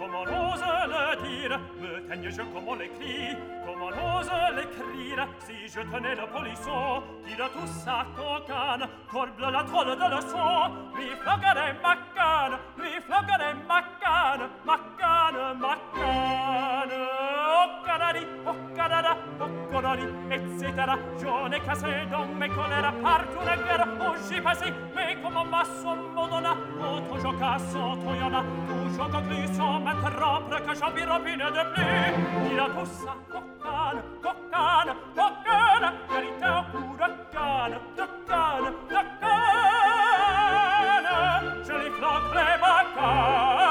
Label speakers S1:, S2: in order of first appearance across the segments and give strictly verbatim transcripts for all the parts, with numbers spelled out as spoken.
S1: comment on ose le dire, me teigne-je comme on l'écrit, comment on ose l'écrire, si je tenais le polisson, qui de tout sa cocane, corble la trolle de leçon, lui floguerait ma canne, lui floguerait ma canne, ma canne, ma canne, oh canari, oh canada, oh conari, et cetera, j'en ai cassé dans mes colères partout la guerre, oh j'y passé, mais comme un maçon m'ordonna, oh ton jocasso, ton yona, toujours conclu sans m'interrompre que j'en plus de plus, il a tout ça, cocane, cocane, cocane, vérité au coup de canne, de canne, de canne, je les floquerai ma canne.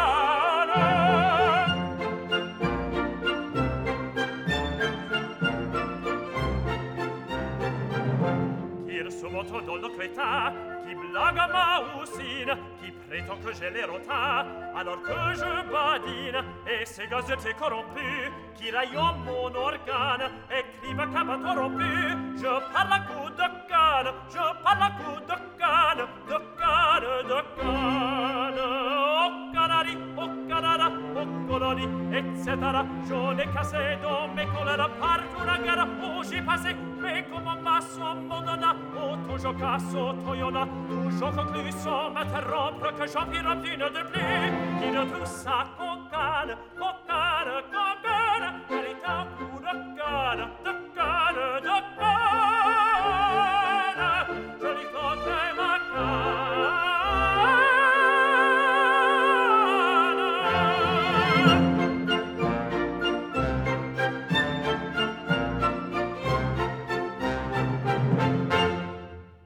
S1: Qu'il se montre dans le crétin, qui blague à ma houssine, qui prétend que j'ai les rotins, alors que je badine, et ces gazettes corrompus, qui raillent mon organe, écrivent qu'à ma corrompue, je parle à coups de canne, je parle à coups de canne, de canne, de canne, oh canari, oh canada, oh coloni, et cetera, j'en ai cassé dans mes colères partout la guerre, où j'y passé, mais comme un maçon m'ordonna, oh ton jocasso, ton yona, toujours conclu sans m'interrompre que j'en pire une de plus, qui de tout ça cocane, cocane,